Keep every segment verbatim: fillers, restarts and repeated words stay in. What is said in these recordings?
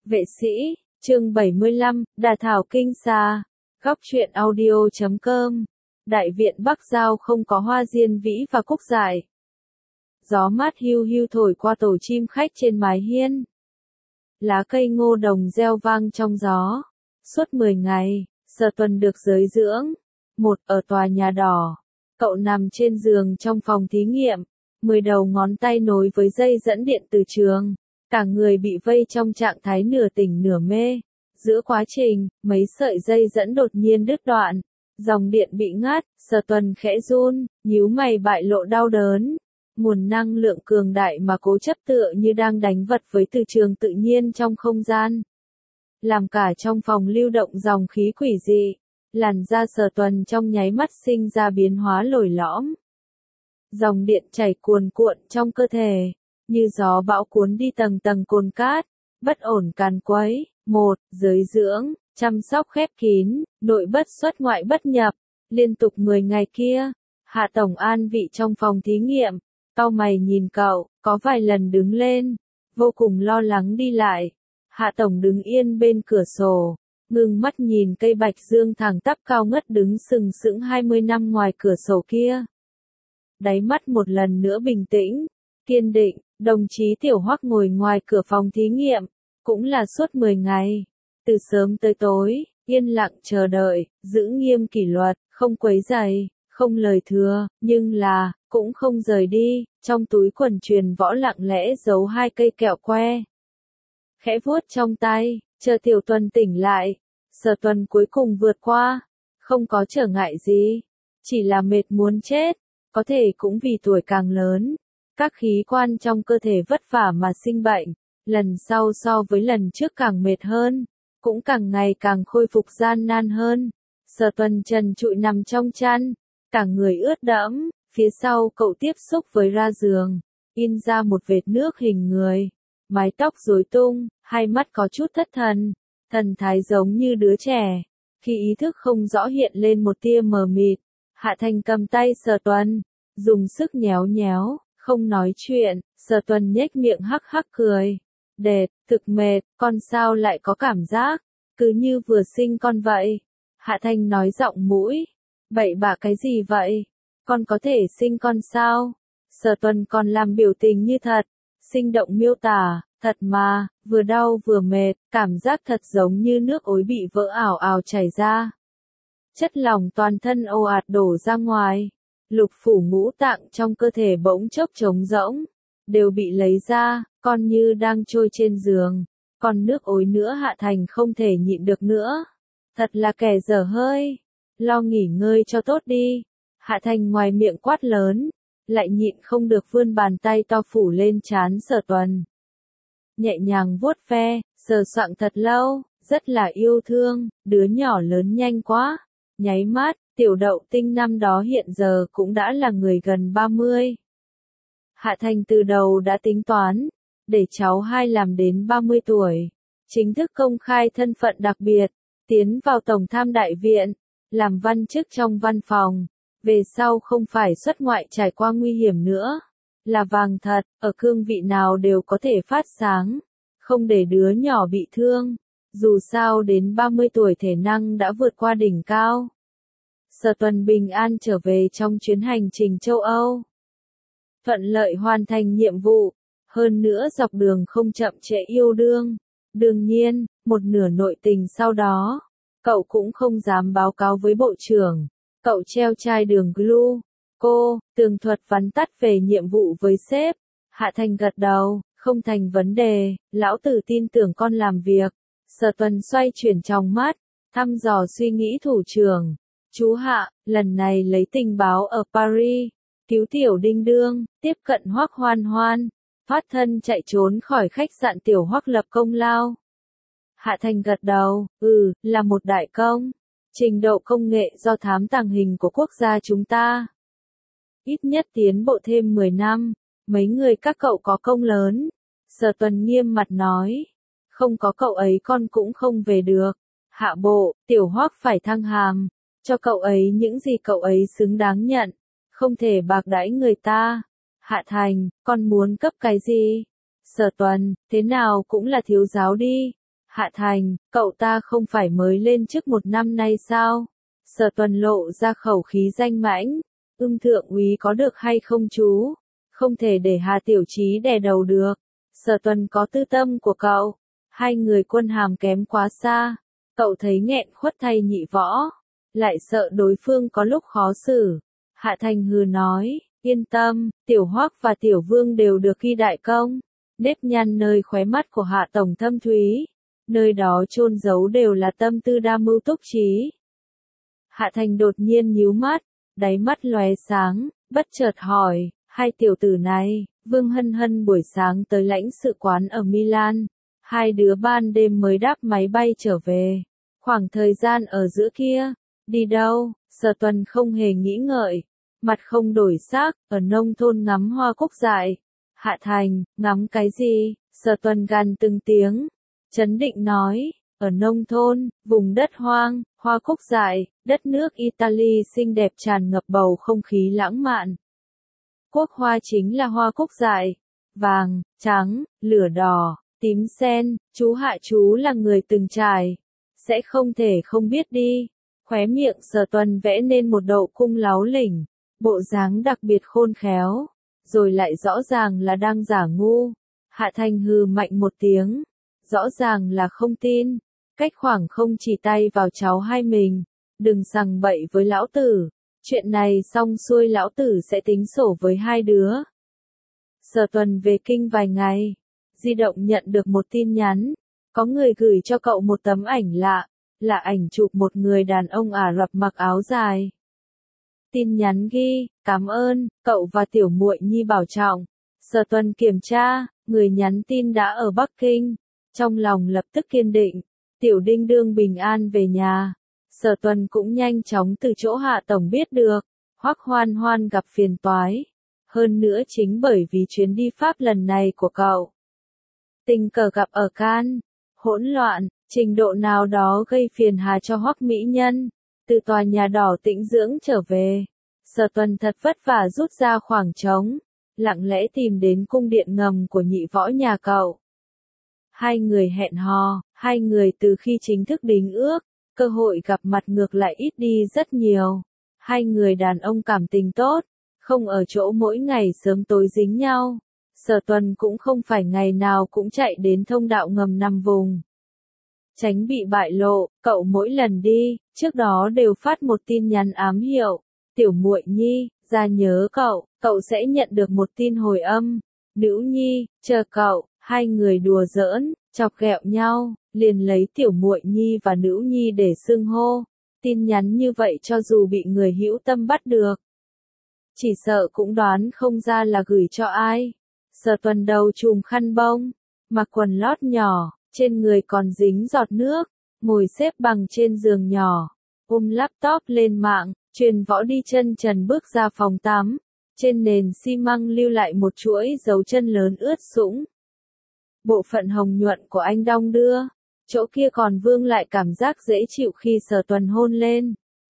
Vệ sĩ, chương bảy mươi lăm, Đà Thảo Kinh Xa, góc truyện audio chấm com. Đại viện Bắc Giao không có hoa diên vĩ và cúc dại. Gió mát hiu hiu thổi qua tổ chim khách trên mái hiên. Lá cây ngô đồng reo vang trong gió. Suốt mười ngày, Sở Tuần được giới dưỡng. Một, ở tòa nhà đỏ. Cậu nằm trên giường trong phòng thí nghiệm. Mười đầu ngón tay nối với dây dẫn điện từ trường. Cả người bị vây trong trạng thái nửa tỉnh nửa mê. Giữa quá trình, mấy sợi dây dẫn đột nhiên đứt đoạn. Dòng điện bị ngắt, Sở Tuần khẽ run, nhíu mày bại lộ đau đớn. Nguồn năng lượng cường đại mà cố chấp tựa như đang đánh vật với từ trường tự nhiên trong không gian. Làm cả trong phòng lưu động dòng khí quỷ dị. Làn da Sở Tuần trong nháy mắt sinh ra biến hóa lồi lõm. Dòng điện chảy cuồn cuộn trong cơ thể. Như gió bão cuốn đi tầng tầng cồn cát, bất ổn càn quấy. Một, giới dưỡng, chăm sóc khép kín, nội bất xuất ngoại bất nhập, liên tục mười ngày kia. Hạ Tổng an vị trong phòng thí nghiệm, cau mày nhìn cậu, có vài lần đứng lên, vô cùng lo lắng đi lại. Hạ Tổng đứng yên bên cửa sổ, ngưng mắt nhìn cây bạch dương thẳng tắp cao ngất đứng sừng sững hai mươi năm ngoài cửa sổ kia. Đáy mắt một lần nữa bình tĩnh, kiên định. Đồng chí Tiểu Hoắc ngồi ngoài cửa phòng thí nghiệm, cũng là suốt mười ngày, từ sớm tới tối, yên lặng chờ đợi, giữ nghiêm kỷ luật, không quấy rầy, không lời thừa, nhưng là, cũng không rời đi, trong túi quần truyền võ lặng lẽ giấu hai cây kẹo que. Khẽ vuốt trong tay, chờ Tiểu Tuần tỉnh lại, Sở Tuần cuối cùng vượt qua, không có trở ngại gì, chỉ là mệt muốn chết, có thể cũng vì tuổi càng lớn. Các khí quan trong cơ thể vất vả mà sinh bệnh, lần sau so với lần trước càng mệt hơn, cũng càng ngày càng khôi phục gian nan hơn. Sở Tuần trần trụi nằm trong chăn, cả người ướt đẫm, phía sau cậu tiếp xúc với ra giường, in ra một vệt nước hình người, mái tóc rối tung, hai mắt có chút thất thần, thần thái giống như đứa trẻ. Khi ý thức không rõ hiện lên một tia mờ mịt, Hạ Thành cầm tay Sở Tuần, dùng sức nhéo nhéo. Không nói chuyện, Sở Tuần nhếch miệng hắc hắc cười. Đệt, thực mệt, con sao lại có cảm giác, cứ như vừa sinh con vậy. Hạ Thành nói giọng mũi. Bậy bạ cái gì vậy? Con có thể sinh con sao? Sở Tuần còn làm biểu tình như thật, sinh động miêu tả, thật mà, vừa đau vừa mệt, cảm giác thật giống như nước ối bị vỡ ảo ảo chảy ra. Chất lỏng toàn thân ồ ạt đổ ra ngoài. Lục phủ ngũ tạng trong cơ thể bỗng chốc trống rỗng, đều bị lấy ra, con như đang trôi trên giường. Còn nước ối nữa Hạ Thành không thể nhịn được nữa. Thật là kẻ dở hơi. Lo nghỉ ngơi cho tốt đi. Hạ Thành ngoài miệng quát lớn, lại nhịn không được vươn bàn tay to phủ lên trán Sở Tuần. Nhẹ nhàng vuốt ve, sờ soạng thật lâu, rất là yêu thương, đứa nhỏ lớn nhanh quá. Nháy mắt. Tiểu Đậu Tinh năm đó hiện giờ cũng đã là người gần ba mươi. Hạ Thành từ đầu đã tính toán, để cháu hai làm đến ba mươi tuổi, chính thức công khai thân phận đặc biệt, tiến vào Tổng tham đại viện, làm văn chức trong văn phòng, về sau không phải xuất ngoại trải qua nguy hiểm nữa, là vàng thật, ở cương vị nào đều có thể phát sáng, không để đứa nhỏ bị thương, dù sao đến ba mươi tuổi thể năng đã vượt qua đỉnh cao. Sở Tuần bình an trở về trong chuyến hành trình châu Âu. Thuận lợi hoàn thành nhiệm vụ, hơn nữa dọc đường không chậm trễ yêu đương. Đương nhiên, một nửa nội tình sau đó, cậu cũng không dám báo cáo với bộ trưởng. Cậu treo chai đường glue. Cô, tường thuật vắn tắt về nhiệm vụ với sếp. Hạ Thành gật đầu, không thành vấn đề, lão tử tin tưởng con làm việc. Sở Tuần xoay chuyển trong mắt, thăm dò suy nghĩ thủ trưởng. Chú Hạ, lần này lấy tình báo ở Paris, cứu Tiểu Đinh Đương, tiếp cận Hoắc Hoan Hoan, thoát thân chạy trốn khỏi khách sạn Tiểu Hoắc lập công lao. Hạ Thành gật đầu, ừ, là một đại công. Trình độ công nghệ do thám tàng hình của quốc gia chúng ta. Ít nhất tiến bộ thêm mười năm, mấy người các cậu có công lớn. Sở Tuần nghiêm mặt nói, không có cậu ấy con cũng không về được. Hạ bộ, Tiểu Hoắc phải thăng hàm. Cho cậu ấy những gì cậu ấy xứng đáng nhận, không thể bạc đãi người ta. Hạ Thành, con muốn cấp cái gì? Sở Tuần, thế nào cũng là thiếu giáo đi. Hạ Thành, cậu ta không phải mới lên chức một năm nay sao? Sở Tuần lộ ra khẩu khí danh mãnh. Ưng thượng úy có được hay không chú? Không thể để Hà Tiểu Chí đè đầu được. Sở Tuần có tư tâm của cậu. Hai người quân hàm kém quá xa. Cậu thấy nghẹn khuất thay Nhị Võ. Lại sợ đối phương có lúc khó xử. Hạ Thành hừ nói, yên tâm, Tiểu Hoắc và Tiểu Vương đều được ghi đại công. Nếp nhăn nơi khóe mắt của Hạ Tổng thâm thúy. Nơi đó chôn giấu đều là tâm tư đa mưu túc trí. Hạ Thành đột nhiên nhíu mắt, đáy mắt lóe sáng, bất chợt hỏi, hai tiểu tử này, Vương Hân Hân buổi sáng tới lãnh sự quán ở Milan, hai đứa ban đêm mới đáp máy bay trở về. Khoảng thời gian ở giữa kia, đi đâu? Sở Tuần không hề nghĩ ngợi, mặt không đổi sắc, ở nông thôn ngắm hoa cúc dại. Hạ Thành, ngắm cái gì? Sở Tuần gằn từng tiếng, chấn định nói, ở nông thôn, vùng đất hoang, hoa cúc dại, đất nước Italy xinh đẹp tràn ngập bầu không khí lãng mạn. Quốc hoa chính là hoa cúc dại, vàng, trắng, lửa đỏ, tím sen, chú Hạ chú là người từng trải, sẽ không thể không biết đi. Khóe miệng Sở Tuần vẽ nên một độ cung láo lỉnh, bộ dáng đặc biệt khôn khéo, rồi lại rõ ràng là đang giả ngu. Hạ Thành hừ mạnh một tiếng, rõ ràng là không tin, cách khoảng không chỉ tay vào cháu hai mình, đừng sằng bậy với lão tử, chuyện này xong xuôi lão tử sẽ tính sổ với hai đứa. Sở Tuần về kinh vài ngày, di động nhận được một tin nhắn, có người gửi cho cậu một tấm ảnh lạ, là ảnh chụp một người đàn ông Ả Rập mặc áo dài. Tin nhắn ghi, cảm ơn, cậu và tiểu muội nhi bảo trọng. Sở Tuần kiểm tra, người nhắn tin đã ở Bắc Kinh, trong lòng lập tức kiên định, tiểu đinh đương bình an về nhà. Sở Tuần cũng nhanh chóng từ chỗ Hạ Tổng biết được, Hoắc Hoan Hoan gặp phiền toái. Hơn nữa chính bởi vì chuyến đi Pháp lần này của cậu. Tình cờ gặp ở Cannes, hỗn loạn, trình độ nào đó gây phiền hà cho Hoắc mỹ nhân. Từ tòa nhà đỏ tĩnh dưỡng trở về, Sở Tuần thật vất vả rút ra khoảng trống, lặng lẽ tìm đến cung điện ngầm của Nhị Võ nhà cậu. Hai người hẹn hò, hai người từ khi chính thức đính ước, cơ hội gặp mặt ngược lại ít đi rất nhiều. Hai người đàn ông cảm tình tốt, không ở chỗ mỗi ngày sớm tối dính nhau. Sở Tuần cũng không phải ngày nào cũng chạy đến thông đạo ngầm nằm vùng. Tránh bị bại lộ, cậu mỗi lần đi, trước đó đều phát một tin nhắn ám hiệu, tiểu muội nhi, ra nhớ cậu, cậu sẽ nhận được một tin hồi âm, nữ nhi, chờ cậu, hai người đùa giỡn, chọc ghẹo nhau, liền lấy tiểu muội nhi và nữ nhi để xưng hô, tin nhắn như vậy cho dù bị người hữu tâm bắt được. Chỉ sợ cũng đoán không ra là gửi cho ai. Sở Tuần đầu trùm khăn bông, mặc quần lót nhỏ, trên người còn dính giọt nước, ngồi xếp bằng trên giường nhỏ, ôm laptop lên mạng, Truyền Võ đi chân trần bước ra phòng tắm, trên nền xi măng lưu lại một chuỗi dấu chân lớn ướt sũng. Bộ phận hồng nhuận của anh đong đưa, chỗ kia còn vương lại cảm giác dễ chịu khi Sở Tuần hôn lên.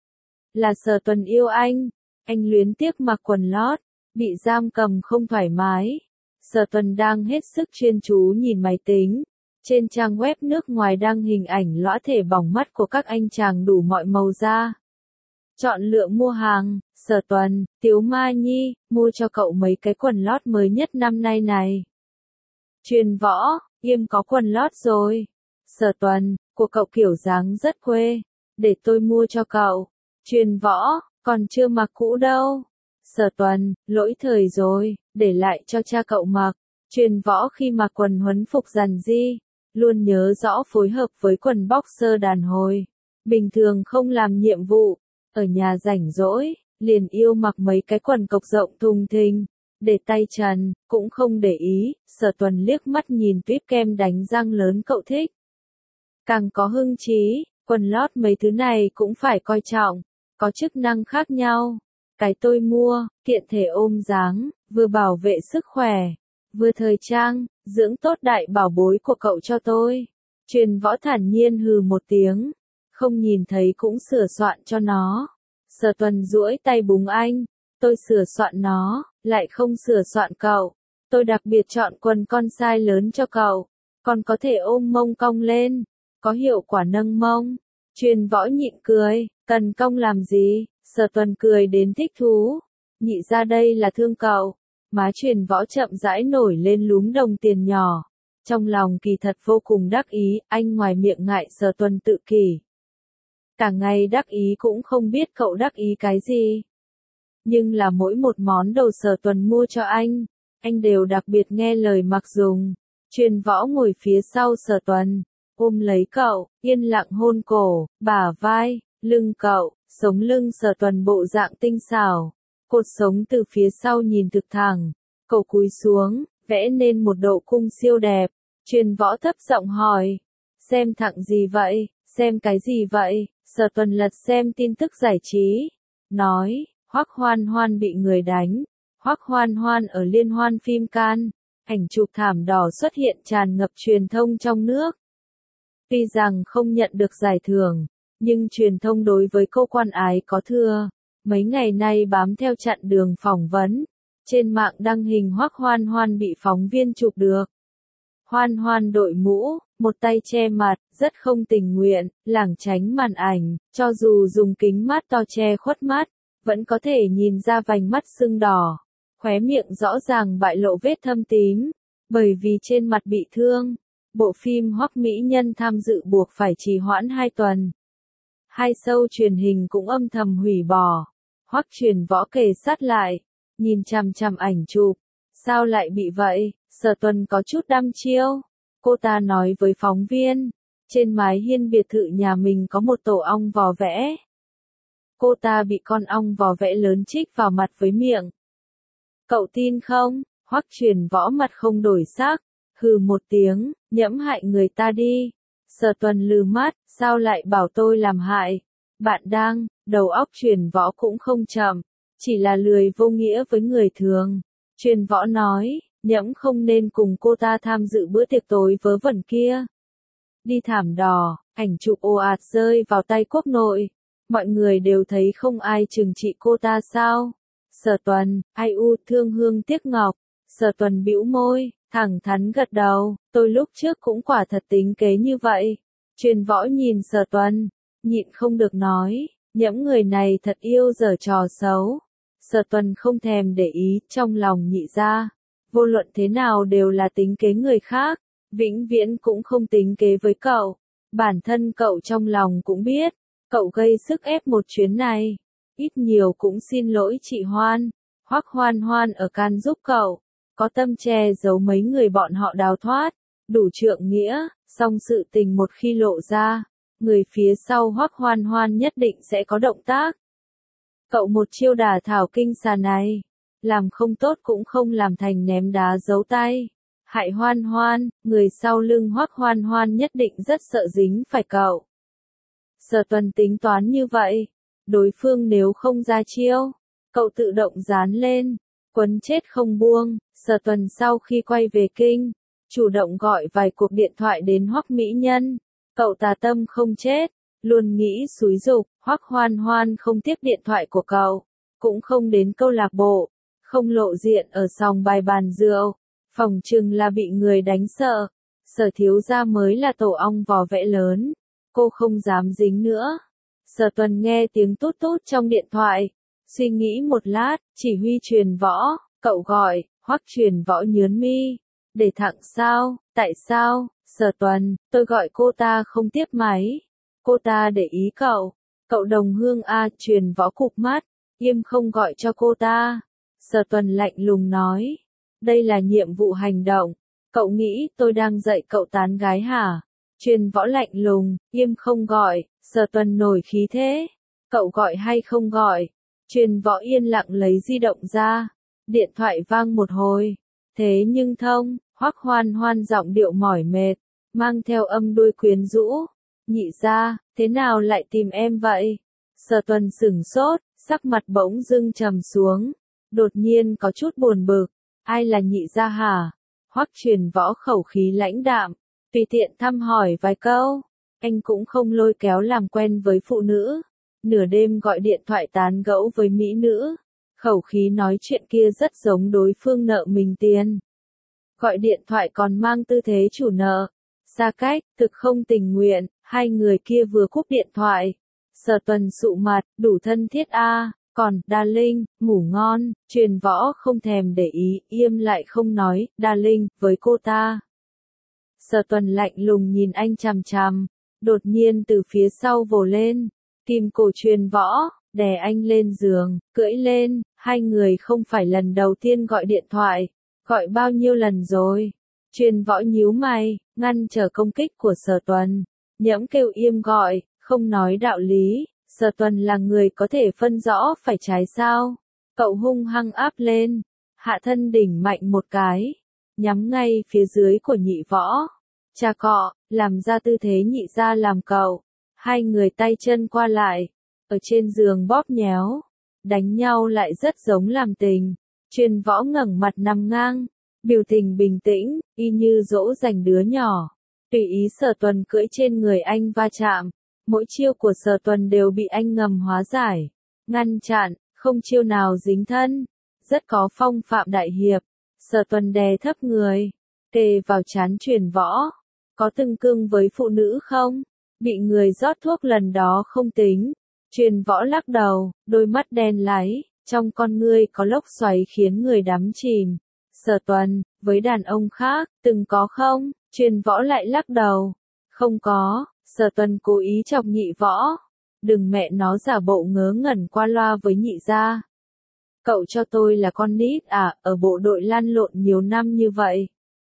Là Sở Tuần yêu anh, anh luyến tiếc mặc quần lót, bị giam cầm không thoải mái. Sở Tuần đang hết sức chuyên chú nhìn máy tính. Trên trang web nước ngoài đăng hình ảnh lõa thể bỏng mắt của các anh chàng đủ mọi màu da. Chọn lựa mua hàng, Sở Tuần, Tiếu Ma Nhi, mua cho cậu mấy cái quần lót mới nhất năm nay này. Truyền Võ, Yêm có quần lót rồi. Sở Tuần, của cậu kiểu dáng rất quê, để tôi mua cho cậu. Truyền Võ, còn chưa mặc cũ đâu. Sở Tuần, lỗi thời rồi, để lại cho cha cậu mặc. Truyền Võ khi mặc quần huấn phục dằn di, luôn nhớ rõ phối hợp với quần boxer đàn hồi. Bình thường không làm nhiệm vụ, ở nhà rảnh rỗi, liền yêu mặc mấy cái quần cộc rộng thùng thình, để tay trần, cũng không để ý. Sở Tuần liếc mắt nhìn tuyếp kem đánh răng lớn cậu thích. Càng có hưng trí, quần lót mấy thứ này cũng phải coi trọng, có chức năng khác nhau. Cái tôi mua, tiện thể ôm dáng, vừa bảo vệ sức khỏe, vừa thời trang, dưỡng tốt đại bảo bối của cậu cho tôi. Truyền Võ thản nhiên hừ một tiếng, không nhìn thấy cũng sửa soạn cho nó. Sở Tuần duỗi tay búng anh, tôi sửa soạn nó, lại không sửa soạn cậu. Tôi đặc biệt chọn quần con size lớn cho cậu, còn có thể ôm mông cong lên, có hiệu quả nâng mông. Truyền Võ nhịn cười, cần cong làm gì? Sở Tuần cười đến thích thú. Nhị ra đây là thương cậu. Má Truyền Võ chậm rãi nổi lên lúm đồng tiền nhỏ. Trong lòng kỳ thật vô cùng đắc ý, anh ngoài miệng ngại Sở Tuần tự kỷ. Cả ngày đắc ý cũng không biết cậu đắc ý cái gì. Nhưng là mỗi một món đồ Sở Tuần mua cho anh, anh đều đặc biệt nghe lời mặc dùng. Truyền Võ ngồi phía sau Sở Tuần, ôm lấy cậu, yên lặng hôn cổ, bả vai, lưng cậu, sống lưng Sở Tuần bộ dạng tinh xảo. Cột sống từ phía sau nhìn thực thẳng, cậu cúi xuống, vẽ nên một độ cung siêu đẹp. Truyền Võ thấp giọng hỏi, xem thẳng gì vậy, xem cái gì vậy? Sở Tuần lật xem tin tức giải trí, nói, Hoắc Hoan Hoan bị người đánh, Hoắc Hoan Hoan ở liên hoan phim Cannes, ảnh chụp thảm đỏ xuất hiện tràn ngập truyền thông trong nước. Tuy rằng không nhận được giải thưởng, nhưng truyền thông đối với cô quan ái có thừa. Mấy ngày nay bám theo chặn đường phỏng vấn, trên mạng đăng hình Hoắc Hoan Hoan bị phóng viên chụp được. Hoan Hoan đội mũ, một tay che mặt, rất không tình nguyện, lảng tránh màn ảnh, cho dù dùng kính mát to che khuất mắt, vẫn có thể nhìn ra vành mắt sưng đỏ, khóe miệng rõ ràng bại lộ vết thâm tím, bởi vì trên mặt bị thương. Bộ phim Hoắc mỹ nhân tham dự buộc phải trì hoãn hai tuần. Hai show truyền hình cũng âm thầm hủy bỏ. Hoắc Truyền Võ kề sát lại, nhìn chằm chằm ảnh chụp. Sao lại bị vậy? Sở Tuần có chút đăm chiêu. Cô ta nói với phóng viên, trên mái hiên biệt thự nhà mình có một tổ ong vò vẽ. Cô ta bị con ong vò vẽ lớn chích vào mặt với miệng. Cậu tin không? Hoắc Truyền Võ mặt không đổi sắc, hừ một tiếng, nhẫm hại người ta đi. Sở Tuần lừ mắt, sao lại bảo tôi làm hại? Bạn đang, đầu óc Truyền Võ cũng không chậm, chỉ là lười vô nghĩa với người thường. Truyền Võ nói, nhẫm không nên cùng cô ta tham dự bữa tiệc tối vớ vẩn kia. Đi thảm đỏ, ảnh chụp ồ ạt rơi vào tay quốc nội. Mọi người đều thấy không ai trừng trị cô ta sao? Sở Tuần, ai u thương hương tiếc ngọc. Sở Tuần bĩu môi, thẳng thắn gật đầu, tôi lúc trước cũng quả thật tính kế như vậy. Truyền Võ nhìn Sở Tuần, nhịn không được nói, nhẫm người này thật yêu giở trò xấu. Sở Tuần không thèm để ý, trong lòng nhị ra, vô luận thế nào đều là tính kế người khác, vĩnh viễn cũng không tính kế với cậu. Bản thân cậu trong lòng cũng biết, cậu gây sức ép một chuyến này, ít nhiều cũng xin lỗi chị Hoan. Hoắc Hoan Hoan ở Cannes giúp cậu, có tâm che giấu mấy người bọn họ đào thoát, đủ trượng nghĩa, song sự tình một khi lộ ra, người phía sau Hoắc Hoan Hoan nhất định sẽ có động tác. Cậu một chiêu đả thảo kinh xà này, làm không tốt cũng không làm thành ném đá giấu tay. Hại Hoan Hoan, người sau lưng Hoắc Hoan Hoan nhất định rất sợ dính phải cậu. Sở Tuần tính toán như vậy, đối phương nếu không ra chiêu, cậu tự động dán lên, quấn chết không buông. Sở Tuần sau khi quay về kinh, chủ động gọi vài cuộc điện thoại đến Hoắc mỹ nhân. Cậu tà tâm không chết, luôn nghĩ xúi giục. Hoắc Hoan Hoan không tiếp điện thoại của cậu, cũng không đến câu lạc bộ, không lộ diện ở sòng bài bàn rượu, phòng chừng là bị người đánh sợ. Sở thiếu gia mới là tổ ong vò vẽ lớn, cô không dám dính nữa. Sở Tuần nghe tiếng tút tút trong điện thoại, suy nghĩ một lát, chỉ huy Truyền Võ, cậu gọi. Hoắc Truyền Võ nhớn mi, để thẳng sao? Tại sao? Sở Tuần, tôi gọi cô ta không tiếp máy, cô ta để ý cậu. Cậu đồng hương a. Truyền Võ cụp mắt, im không gọi cho cô ta. Sở Tuần lạnh lùng nói, đây là nhiệm vụ hành động, cậu nghĩ tôi đang dạy cậu tán gái hả? Truyền Võ lạnh lùng, im không gọi. Sở Tuần nổi khí thế, cậu gọi hay không gọi? Truyền Võ yên lặng lấy di động ra, điện thoại vang một hồi, thế nhưng thông. Hoắc Hoan Hoan giọng điệu mỏi mệt, mang theo âm đuôi quyến rũ. Nhị gia, thế nào lại tìm em vậy? Sở Tuần sửng sốt, sắc mặt bỗng dưng trầm xuống, đột nhiên có chút buồn bực. Ai là nhị gia hả? Hoắc Truyền Võ khẩu khí lãnh đạm, tùy tiện thăm hỏi vài câu. Anh cũng không lôi kéo làm quen với phụ nữ, nửa đêm gọi điện thoại tán gẫu với mỹ nữ. Khẩu khí nói chuyện kia rất giống đối phương nợ mình tiền. Gọi điện thoại còn mang tư thế chủ nợ. Xa cách, thực không tình nguyện, hai người kia vừa cúp điện thoại. Sở Tuần sụ mặt, đủ thân thiết a, còn, Darling, ngủ ngon, Truyền Võ không thèm để ý, im lại không nói, Darling, với cô ta. Sở Tuần lạnh lùng nhìn anh chằm chằm, đột nhiên từ phía sau vồ lên, kìm cổ Truyền Võ, đè anh lên giường, cưỡi lên, hai người không phải lần đầu tiên gọi điện thoại, gọi bao nhiêu lần rồi. Truyền Võ nhíu mày, ngăn trở công kích của Sở Tuần, nhẫm kêu im gọi, không nói đạo lý, Sở Tuần là người có thể phân rõ phải trái sao. Cậu hung hăng áp lên, hạ thân đỉnh mạnh một cái, nhắm ngay phía dưới của Nhị Võ. Chà cọ, làm ra tư thế nhị ra làm cậu. Hai người tay chân qua lại, ở trên giường bóp nhéo, đánh nhau lại rất giống làm tình. Truyền Võ ngẩng mặt nằm ngang, biểu tình bình tĩnh, y như dỗ dành đứa nhỏ. Tùy ý Sở Tuần cưỡi trên người anh va chạm, mỗi chiêu của Sở Tuần đều bị anh ngầm hóa giải, ngăn chặn, không chiêu nào dính thân, rất có phong phạm đại hiệp. Sở Tuần đè thấp người, kề vào trán Truyền Võ. Có từng cưng với phụ nữ không? Bị người rót thuốc lần đó không tính. Truyền Võ lắc đầu, đôi mắt đen láy, trong con ngươi có lốc xoáy khiến người đắm chìm. Sở Tuần, với đàn ông khác, từng có không? Truyền Võ lại lắc đầu. Không có. Sở Tuần cố ý chọc Nhị Võ. Đừng mẹ nó giả bộ ngớ ngẩn qua loa với nhị gia. Cậu cho tôi là con nít à, ở bộ đội lăn lộn nhiều năm như vậy.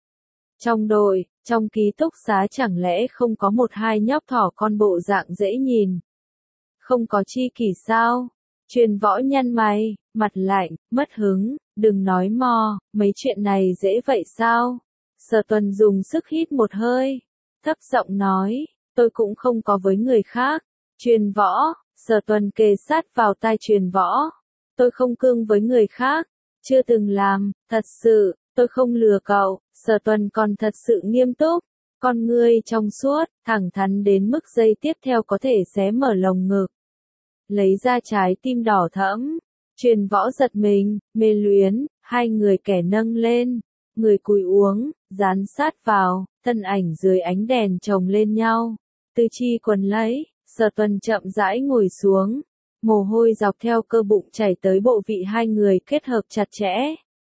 Trong đội, trong ký túc xá chẳng lẽ không có một hai nhóc thỏ con bộ dạng dễ nhìn. Không có chi kỷ sao? Truyền Võ nhăn mày, mặt lạnh, mất hứng, đừng nói mò, mấy chuyện này dễ vậy sao? Sở Tuần dùng sức hít một hơi, thấp giọng nói, tôi cũng không có với người khác. Truyền Võ, Sở Tuần kề sát vào tai Truyền Võ. Tôi không cưng với người khác, chưa từng làm, thật sự, tôi không lừa cậu. Sở Tuần còn thật sự nghiêm túc, con ngươi trong suốt, thẳng thắn đến mức giây tiếp theo có thể xé mở lồng ngực. Lấy ra trái tim đỏ thẫm, Truyền Võ giật mình, mê luyến, hai người kẻ nâng lên, người cúi uống, dán sát vào, thân ảnh dưới ánh đèn chồng lên nhau. Tư chi quần lấy, Sở Tuần chậm rãi ngồi xuống, mồ hôi dọc theo cơ bụng chảy tới bộ vị hai người kết hợp chặt chẽ.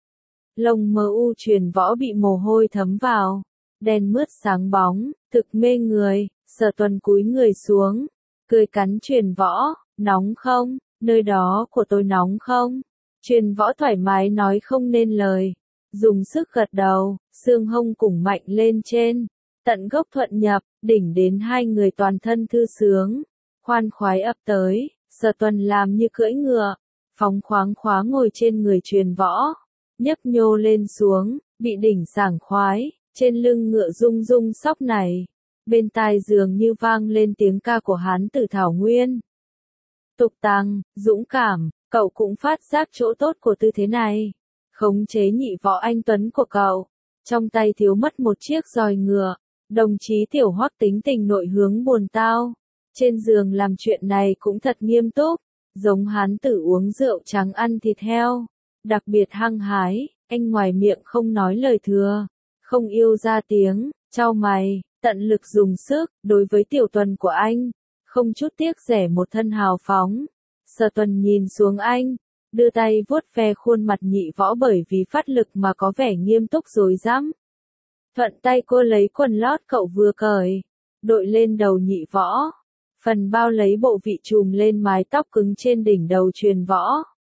Lông mờ u Truyền Võ bị mồ hôi thấm vào, đen mướt sáng bóng, thực mê người. Sở Tuần cúi người xuống, cười cắn Truyền Võ, nóng không, nơi đó của tôi nóng không? Truyền Võ thoải mái nói không nên lời, dùng sức gật đầu, xương hông củng mạnh lên trên, tận gốc thuận nhập, đỉnh đến hai người toàn thân thư sướng, khoan khoái ập tới. Sở Tuần làm như cưỡi ngựa, phóng khoáng khóa ngồi trên người Truyền Võ, nhấp nhô lên xuống, bị đỉnh sảng khoái, trên lưng ngựa rung rung sóc này. Bên tai dường như vang lên tiếng ca của hán tử Thảo Nguyên. Tục tằng, dũng cảm, cậu cũng phát giác chỗ tốt của tư thế này. Khống chế Nhị Võ anh tuấn của cậu, trong tay thiếu mất một chiếc roi ngựa. Đồng chí Tiểu Hoắc tính tình nội hướng buồn tao, trên giường làm chuyện này cũng thật nghiêm túc, giống hán tử uống rượu trắng ăn thịt heo, đặc biệt hăng hái. Anh ngoài miệng không nói lời thừa, không yêu ra tiếng, chau mày, tận lực dùng sức, đối với Tiểu Tuần của anh, không chút tiếc rẻ một thân hào phóng. Sở Tuần nhìn xuống anh, đưa tay vuốt ve khuôn mặt Nhị Võ bởi vì phát lực mà có vẻ nghiêm túc rối rắm. Thuận tay cô lấy quần lót cậu vừa cởi, đội lên đầu Nhị Võ, phần bao lấy bộ vị chùm lên mái tóc cứng trên đỉnh đầu Truyền Võ.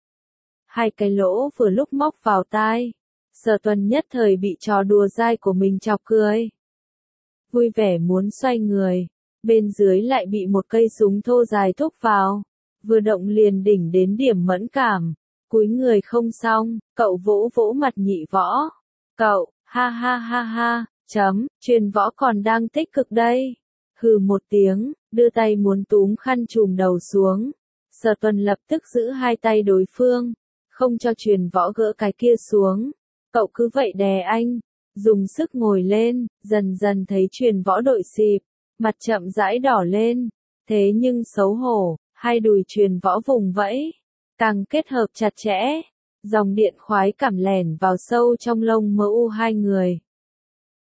Hai cái lỗ vừa lúc móc vào tai, Sở Tuần nhất thời bị trò đùa dai của mình chọc cười. Vui vẻ muốn xoay người, bên dưới lại bị một cây súng thô dài thúc vào, vừa động liền đỉnh đến điểm mẫn cảm, cúi người không xong, cậu vỗ vỗ mặt Nhị Võ. Cậu, ha ha ha ha, chấm, Truyền Võ còn đang tích cực đây. Hừ một tiếng, đưa tay muốn túm khăn trùm đầu xuống. Sở Tuần lập tức giữ hai tay đối phương, không cho Truyền Võ gỡ cái kia xuống. Cậu cứ vậy đè anh, dùng sức ngồi lên, dần dần thấy Truyền Võ đội xịp, mặt chậm rãi đỏ lên. Thế nhưng xấu hổ, hai đùi Truyền Võ vùng vẫy, càng kết hợp chặt chẽ. Dòng điện khoái cảm lẻn vào sâu trong lông mờ u hai người.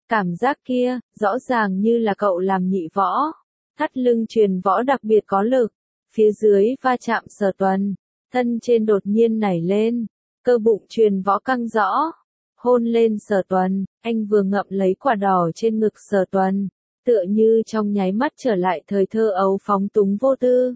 Cảm giác kia, rõ ràng như là cậu làm nhị võ. Thắt lưng truyền võ đặc biệt có lực. Phía dưới va chạm Sở Tuần. Thân trên đột nhiên nảy lên. Cơ bụng truyền võ căng rõ. Hôn lên Sở Tuần, anh vừa ngậm lấy quả đỏ trên ngực Sở Tuần. Tựa như trong nháy mắt trở lại thời thơ ấu phóng túng vô tư.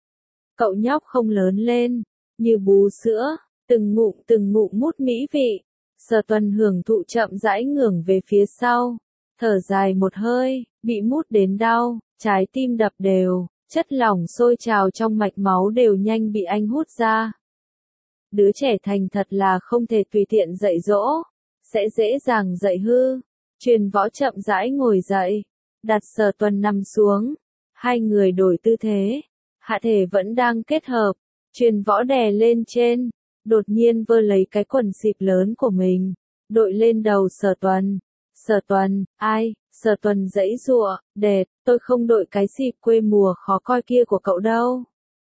Cậu nhóc không lớn lên. Như bú sữa. Từng ngụm từng ngụm mút mỹ vị. Sở Tuần hưởng thụ chậm rãi ngưởng về phía sau. Thở dài một hơi, bị mút đến đau, trái tim đập đều, chất lỏng sôi trào trong mạch máu đều nhanh bị anh hút ra. Đứa trẻ thành thật là không thể tùy tiện dạy dỗ, sẽ dễ dàng dạy hư. Truyền võ chậm rãi ngồi dậy, đặt Sở Tuần nằm xuống. Hai người đổi tư thế, hạ thể vẫn đang kết hợp. Truyền võ đè lên trên, đột nhiên vơ lấy cái quần xịp lớn của mình, đội lên đầu Sở Tuần. Sở Tuần, ai? Sở Tuần giãy giụa, đệt, tôi không đội cái xịp quê mùa khó coi kia của cậu đâu.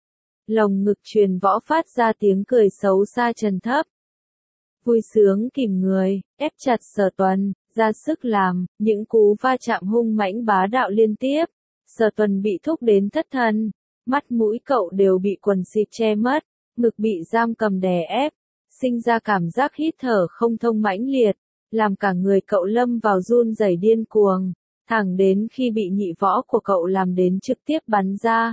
Lồng ngực truyền võ phát ra tiếng cười xấu xa trầm thấp. Vui sướng kìm người, ép chặt Sở Tuần, ra sức làm, những cú va chạm hung mãnh bá đạo liên tiếp. Sở Tuần bị thúc đến thất thần, mắt mũi cậu đều bị quần xịp che mất, ngực bị giam cầm đè ép, sinh ra cảm giác hít thở không thông mãnh liệt, làm cả người cậu lâm vào run rẩy điên cuồng, thẳng đến khi bị nhị võ của cậu làm đến trực tiếp bắn ra.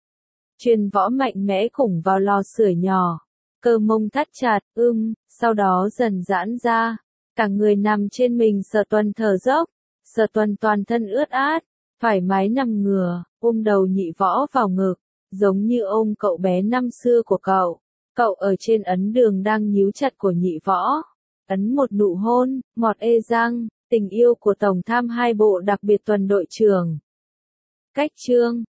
Truyền võ mạnh mẽ khủng vào lò sưởi nhỏ, cơ mông thắt chặt, ưm, sau đó dần giãn ra, cả người nằm trên mình Sở Tuần thở dốc, Sở Tuần toàn thân ướt át, thoải mái nằm ngửa, ôm đầu nhị võ vào ngực, giống như ôm cậu bé năm xưa của cậu. Cậu ở trên ấn đường đang nhíu chặt của nhị võ. Ấn một nụ hôn, ngọt ê răng, tình yêu của Tổng tham hai bộ đặc biệt tuần đội trưởng. Cách chương